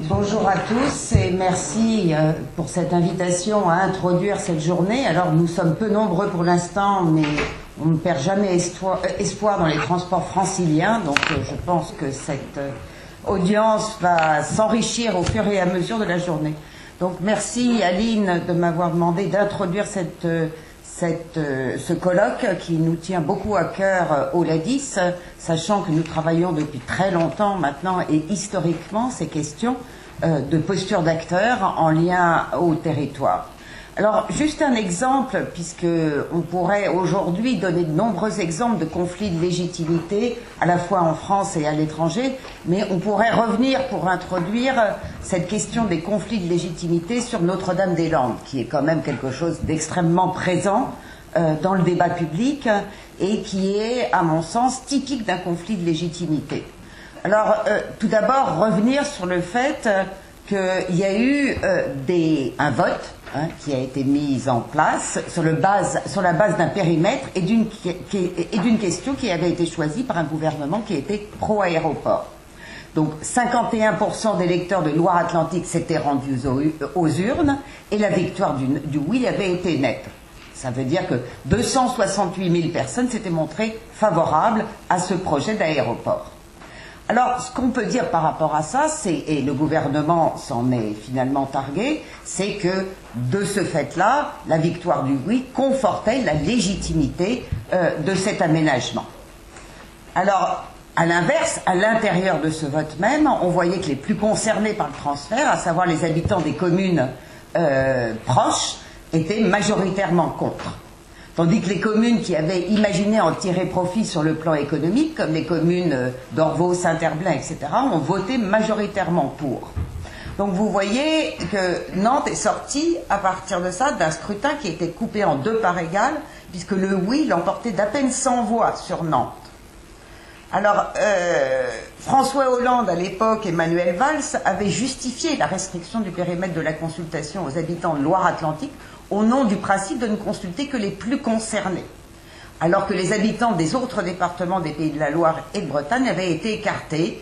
Bonjour à tous et merci pour cette invitation à introduire cette journée. Alors nous sommes peu nombreux pour l'instant, mais on ne perd jamais espoir dans les transports franciliens, donc je pense que cette audience va s'enrichir au fur et à mesure de la journée. Donc merci Aline de m'avoir demandé d'introduire ce colloque qui nous tient beaucoup à cœur au LADIS, sachant que nous travaillons depuis très longtemps maintenant et historiquement ces questions de posture d'acteurs en lien au territoire. Alors, juste un exemple, puisque on pourrait aujourd'hui donner de nombreux exemples de conflits de légitimité, à la fois en France et à l'étranger, mais on pourrait revenir pour introduire cette question des conflits de légitimité sur Notre-Dame-des-Landes, qui est quand même quelque chose d'extrêmement présent dans le débat public et qui est, à mon sens, typique d'un conflit de légitimité. Alors, tout d'abord, revenir sur le fait qu'il y a eu un vote qui a été mis en place sur la base d'un périmètre et d'une question qui avait été choisie par un gouvernement qui était pro-aéroport. Donc 51% des électeurs de Loire-Atlantique s'étaient rendus aux urnes et la victoire du oui avait été nette. Ça veut dire que 268 000 personnes s'étaient montrées favorables à ce projet d'aéroport. Alors, ce qu'on peut dire par rapport à ça, et le gouvernement s'en est finalement targué, c'est que, de ce fait-là, la victoire du oui confortait la légitimité de cet aménagement. Alors, à l'inverse, à l'intérieur de ce vote même, on voyait que les plus concernés par le transfert, à savoir les habitants des communes proches, étaient majoritairement contre. Tandis que les communes qui avaient imaginé en tirer profit sur le plan économique, comme les communes d'Orvaux, Saint-Herblain, etc., ont voté majoritairement pour. Donc vous voyez que Nantes est sortie, à partir de ça, d'un scrutin qui était coupé en deux parts égales, puisque le oui l'emportait d'à peine 100 voix sur Nantes. Alors, François Hollande, à l'époque, et Manuel Valls avaient justifié la restriction du périmètre de la consultation aux habitants de Loire-Atlantique au nom du principe de ne consulter que les plus concernés, alors que les habitants des autres départements des Pays de la Loire et de Bretagne avaient été écartés,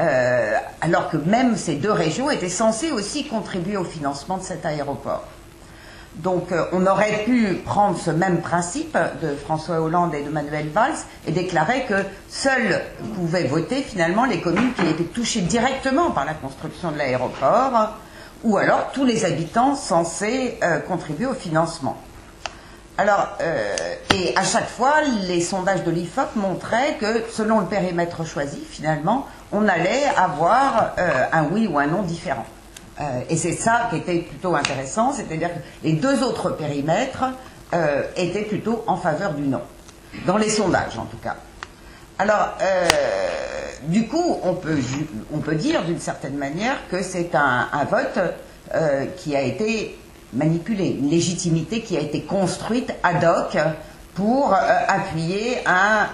alors que même ces deux régions étaient censées aussi contribuer au financement de cet aéroport. Donc on aurait pu prendre ce même principe de François Hollande et de Manuel Valls et déclarer que seules pouvaient voter finalement les communes qui étaient touchées directement par la construction de l'aéroport, ou alors tous les habitants censés contribuer au financement. Alors, et à chaque fois, les sondages de l'IFOP montraient que selon le périmètre choisi, finalement, on allait avoir un oui ou un non différent. Et c'est ça qui était plutôt intéressant, c'est-à-dire que les deux autres périmètres étaient plutôt en faveur du non, dans les sondages en tout cas. Alors, du coup, on peut dire d'une certaine manière que c'est un vote qui a été manipulé, une légitimité qui a été construite ad hoc pour appuyer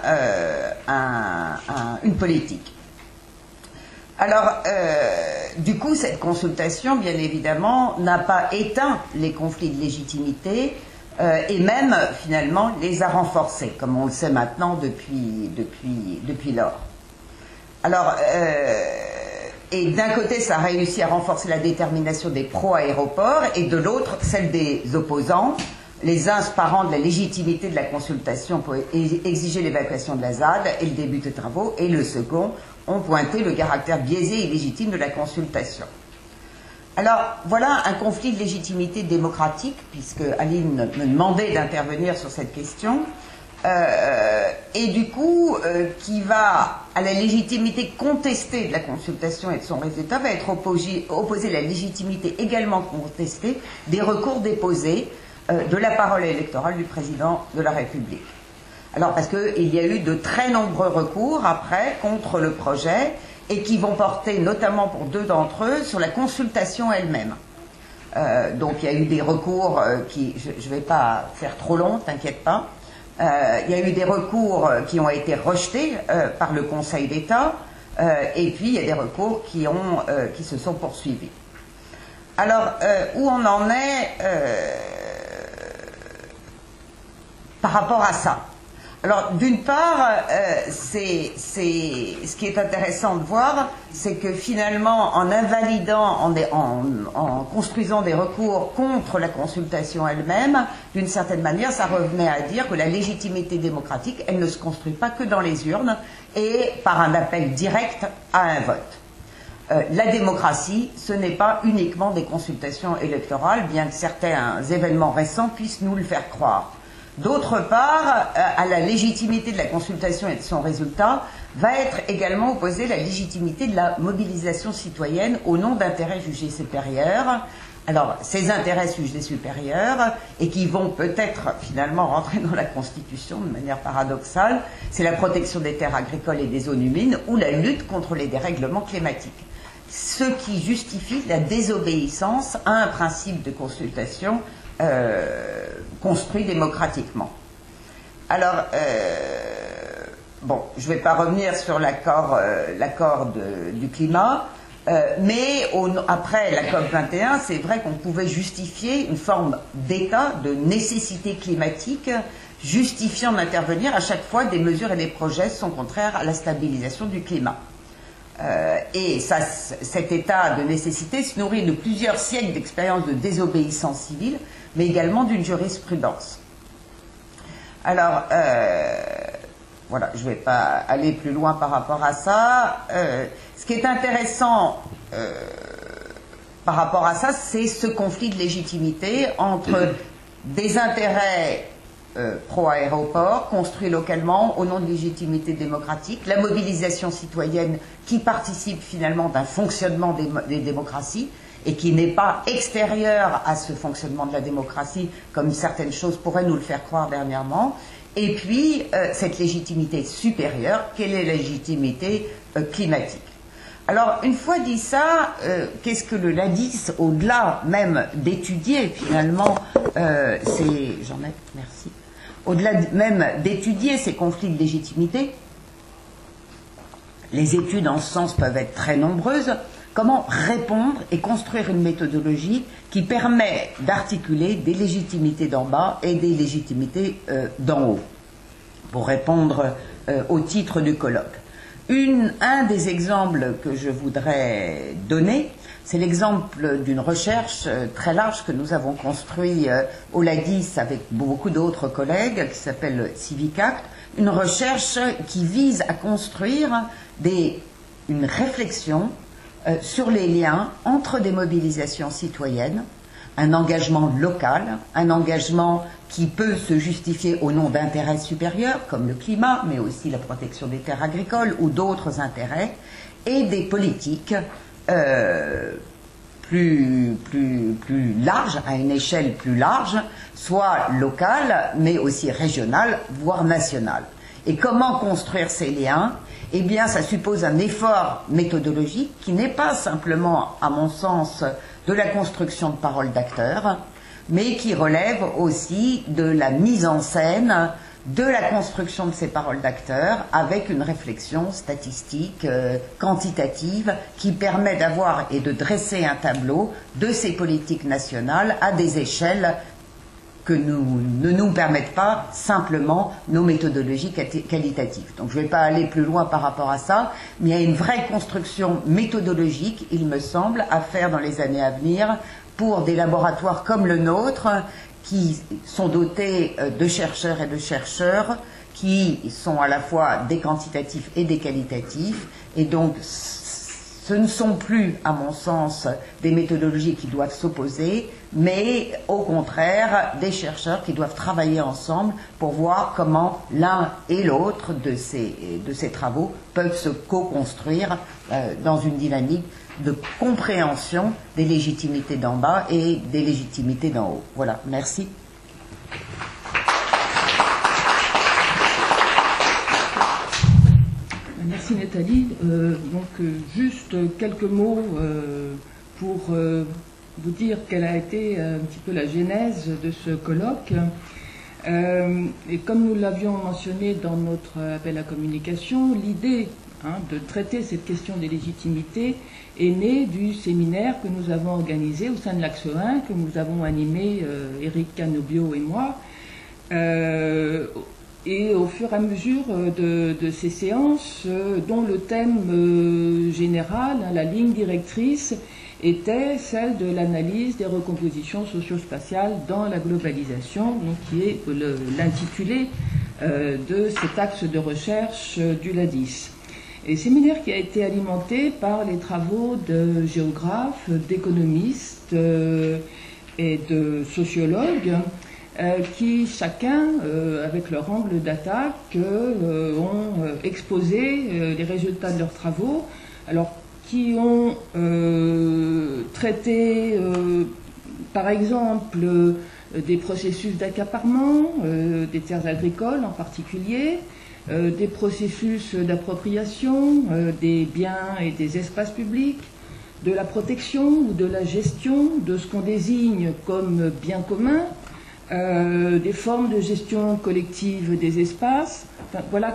une politique. Alors, du coup, cette consultation, bien évidemment, n'a pas éteint les conflits de légitimité et même, finalement, les a renforcés, comme on le sait maintenant depuis lors. Alors, et d'un côté, ça a réussi à renforcer la détermination des pro-aéroports et de l'autre, celle des opposants, les uns se parant de la légitimité de la consultation pour exiger l'évacuation de la ZAD et le début des travaux, et le second ont pointé le caractère biaisé et illégitime de la consultation. Alors, voilà un conflit de légitimité démocratique, puisque Aline me demandait d'intervenir sur cette question, et du coup, qui va à la légitimité contestée de la consultation et de son résultat, va être opposée la légitimité également contestée des recours déposés de la parole électorale du président de la République. Alors, parce qu'il y a eu de très nombreux recours après contre le projet et qui vont porter, notamment pour deux d'entre eux, sur la consultation elle-même. Donc, il y a eu des recours qui... Je ne vais pas faire trop long, t'inquiète pas. Il y a eu des recours qui ont été rejetés par le Conseil d'État et puis il y a des recours qui se sont poursuivis. Alors, où on en est par rapport à ça? Alors, d'une part, ce qui est intéressant de voir, c'est que finalement, en invalidant, en construisant des recours contre la consultation elle-même, d'une certaine manière, ça revenait à dire que la légitimité démocratique, elle ne se construit pas que dans les urnes et par un appel direct à un vote. La démocratie, ce n'est pas uniquement des consultations électorales, bien que certains événements récents puissent nous le faire croire. D'autre part, à la légitimité de la consultation et de son résultat va être également opposée la légitimité de la mobilisation citoyenne au nom d'intérêts jugés supérieurs. Alors, ces intérêts jugés supérieurs, et qui vont peut-être finalement rentrer dans la Constitution de manière paradoxale, c'est la protection des terres agricoles et des zones humides ou la lutte contre les dérèglements climatiques. Ce qui justifie la désobéissance à un principe de consultation construit démocratiquement. Alors, bon, je ne vais pas revenir sur l'accord du climat, mais après la COP 21, c'est vrai qu'on pouvait justifier une forme d'état de nécessité climatique, justifiant d'intervenir à chaque fois des mesures et des projets sont contraires à la stabilisation du climat. Et cet état de nécessité se nourrit de plusieurs siècles d'expérience de désobéissance civile, mais également d'une jurisprudence. Alors, voilà, je ne vais pas aller plus loin par rapport à ça. Ce qui est intéressant par rapport à ça, c'est ce conflit de légitimité entre des intérêts pro-aéroport, construit localement au nom de légitimité démocratique, la mobilisation citoyenne qui participe finalement d'un fonctionnement des démocraties et qui n'est pas extérieure à ce fonctionnement de la démocratie comme certaines choses pourraient nous le faire croire dernièrement, et puis cette légitimité supérieure, quelle est la légitimité climatique. Alors, une fois dit ça, qu'est-ce que le LADIS, au-delà même d'étudier finalement merci. Au-delà même d'étudier ces conflits de légitimité, les études en ce sens peuvent être très nombreuses. Comment répondre et construire une méthodologie qui permet d'articuler des légitimités d'en bas et des légitimités d'en haut, pour répondre au titre du colloque. Un des exemples que je voudrais donner, c'est l'exemple d'une recherche très large que nous avons construit au LADIS avec beaucoup d'autres collègues, qui s'appelle Civicact, une recherche qui vise à construire une réflexion sur les liens entre des mobilisations citoyennes, un engagement local, un engagement qui peut se justifier au nom d'intérêts supérieurs, comme le climat, mais aussi la protection des terres agricoles ou d'autres intérêts, et des politiques plus larges, à une échelle plus large, soit locale, mais aussi régionale, voire nationale. Et comment construire ces liens? Eh bien, ça suppose un effort méthodologique qui n'est pas simplement, à mon sens, de la construction de paroles d'acteurs, mais qui relève aussi de la mise en scène de la construction de ces paroles d'acteurs avec une réflexion statistique, quantitative, qui permet d'avoir et de dresser un tableau de ces politiques nationales à des échelles que ne nous permettent pas simplement nos méthodologies qualitatives. Donc je ne vais pas aller plus loin par rapport à ça, mais il y a une vraie construction méthodologique, il me semble, à faire dans les années à venir pour des laboratoires comme le nôtre, qui sont dotés de chercheurs et de chercheurs, qui sont à la fois des quantitatifs et des qualitatifs, et donc ce ne sont plus, à mon sens, des méthodologies qui doivent s'opposer, mais au contraire, des chercheurs qui doivent travailler ensemble pour voir comment l'un et l'autre de ces travaux peuvent se co-construire dans une dynamique de compréhension des légitimités d'en bas et des légitimités d'en haut. Voilà, merci. Merci Nathalie. Juste quelques mots pour vous dire quelle a été un petit peu la genèse de ce colloque. Et comme nous l'avions mentionné dans notre appel à communication, l'idée de traiter cette question des légitimités est née du séminaire que nous avons organisé au sein de l'Axe 1, que nous avons animé, Éric Canobio et moi, Et au fur et à mesure de ces séances, dont le thème général, la ligne directrice, était celle de l'analyse des recompositions socio-spatiales dans la globalisation, donc qui est l'intitulé de cet axe de recherche du LADIS. Et séminaire qui a été alimenté par les travaux de géographes, d'économistes et de sociologues, qui chacun, avec leur angle d'attaque, ont exposé les résultats de leurs travaux, alors qui ont traité, par exemple, des processus d'accaparement, des terres agricoles en particulier, des processus d'appropriation des biens et des espaces publics, de la protection ou de la gestion de ce qu'on désigne comme bien commun, des formes de gestion collective des espaces. Enfin, voilà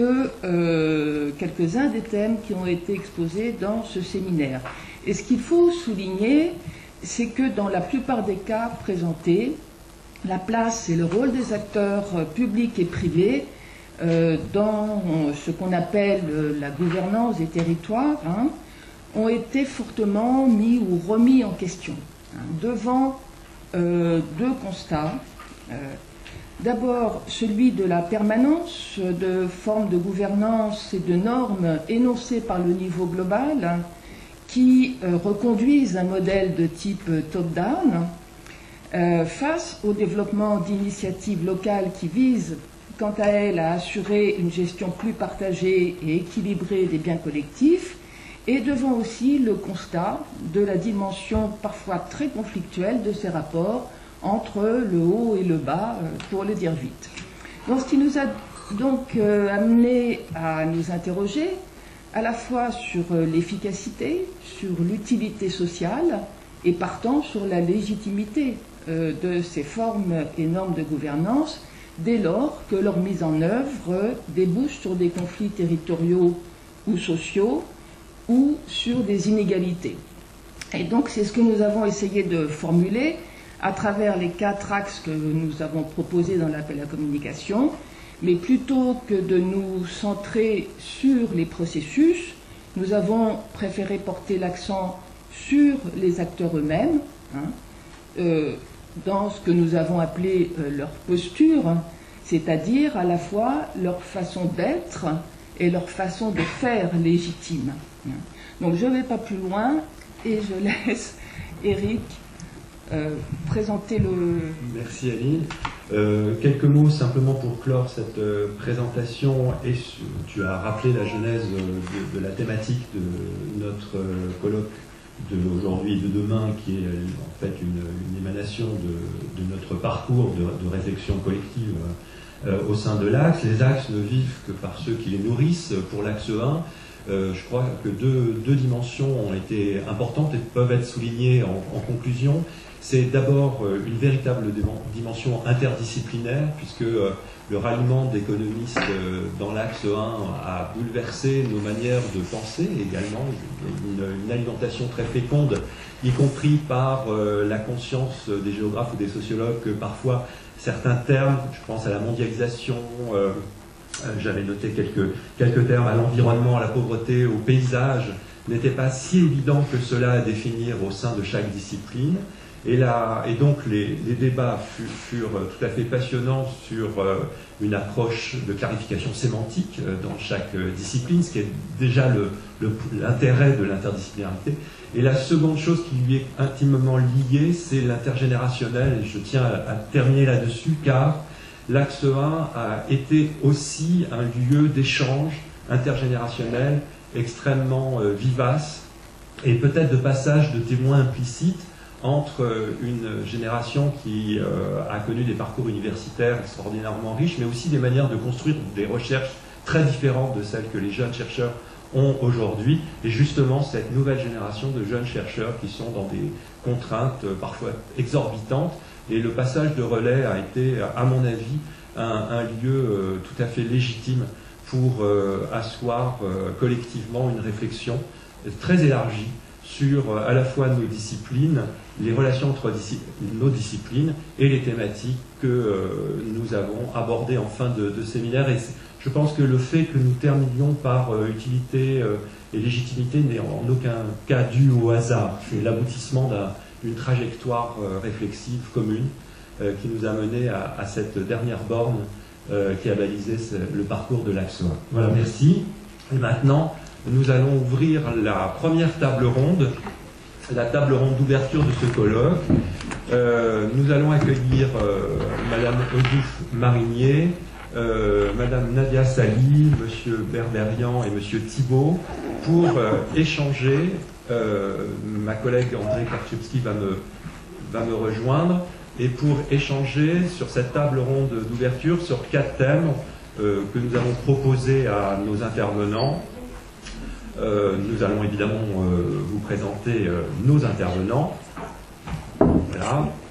quelques-uns des thèmes qui ont été exposés dans ce séminaire. Et ce qu'il faut souligner, c'est que dans la plupart des cas présentés, la place et le rôle des acteurs publics et privés dans ce qu'on appelle la gouvernance des territoires ont été fortement mis ou remis en question devant deux constats. D'abord, celui de la permanence de formes de gouvernance et de normes énoncées par le niveau global qui reconduisent un modèle de type top-down face au développement d'initiatives locales qui visent, quant à elles, à assurer une gestion plus partagée et équilibrée des biens collectifs, et devant aussi le constat de la dimension parfois très conflictuelle de ces rapports entre le haut et le bas, pour le dire vite. Donc, ce qui nous a donc amené à nous interroger à la fois sur l'efficacité, sur l'utilité sociale et partant sur la légitimité de ces formes et normes de gouvernance dès lors que leur mise en œuvre débouche sur des conflits territoriaux ou sociaux ou sur des inégalités. Et donc c'est ce que nous avons essayé de formuler à travers les 4 axes que nous avons proposés dans l'appel à communication, mais plutôt que de nous centrer sur les processus, nous avons préféré porter l'accent sur les acteurs eux-mêmes, dans ce que nous avons appelé leur posture, c'est-à-dire à la fois leur façon d'être et leur façon de faire légitime. Donc je ne vais pas plus loin et je laisse Eric présenter le... Merci Aline. Quelques mots simplement pour clore cette présentation. Et tu as rappelé la genèse de la thématique de notre colloque d'aujourd'hui et de demain, qui est en fait une émanation de notre parcours de réflexion collective au sein de l'Axe. Les axes ne vivent que par ceux qui les nourrissent. Pour l'Axe 1, je crois que deux dimensions ont été importantes et peuvent être soulignées en conclusion. C'est d'abord une véritable dimension interdisciplinaire, puisque le ralliement d'économistes dans l'Axe 1 a bouleversé nos manières de penser également. Il y a une alimentation très féconde, y compris par la conscience des géographes ou des sociologues que parfois certains termes, je pense à la mondialisation, j'avais noté quelques termes, à l'environnement, à la pauvreté, au paysage, n'étaient pas si évidents que cela à définir au sein de chaque discipline. Et donc les débats furent tout à fait passionnants sur une approche de clarification sémantique dans chaque discipline, ce qui est déjà l'intérêt de l'interdisciplinarité. Et la seconde chose qui lui est intimement liée, c'est l'intergénérationnel. Et je tiens à terminer là-dessus, car l'Axe 1 a été aussi un lieu d'échange intergénérationnel extrêmement vivace et peut-être de passage de témoins implicites entre une génération qui a connu des parcours universitaires extraordinairement riches, mais aussi des manières de construire des recherches très différentes de celles que les jeunes chercheurs ont aujourd'hui, et justement cette nouvelle génération de jeunes chercheurs qui sont dans des contraintes parfois exorbitantes, et le passage de relais a été, à mon avis, un lieu tout à fait légitime pour asseoir collectivement une réflexion très élargie sur à la fois nos disciplines, les relations entre nos disciplines et les thématiques que nous avons abordées en fin de séminaire. Et je pense que le fait que nous terminions par utilité et légitimité n'est en aucun cas dû au hasard. C'est l'aboutissement d'une trajectoire réflexive commune qui nous a menés à cette dernière borne qui a balisé le parcours de l'Axe. Voilà, merci. Et maintenant, nous allons ouvrir la première table ronde, la table ronde d'ouverture de ce colloque. Nous allons accueillir Madame Odouf Marinier, Madame Nadia Sali, Monsieur Berberian et Monsieur Thibault pour échanger. Ma collègue André Karczewski va me rejoindre et pour échanger sur cette table ronde d'ouverture sur 4 thèmes que nous avons proposés à nos intervenants. Nous allons évidemment vous présenter nos intervenants. Voilà.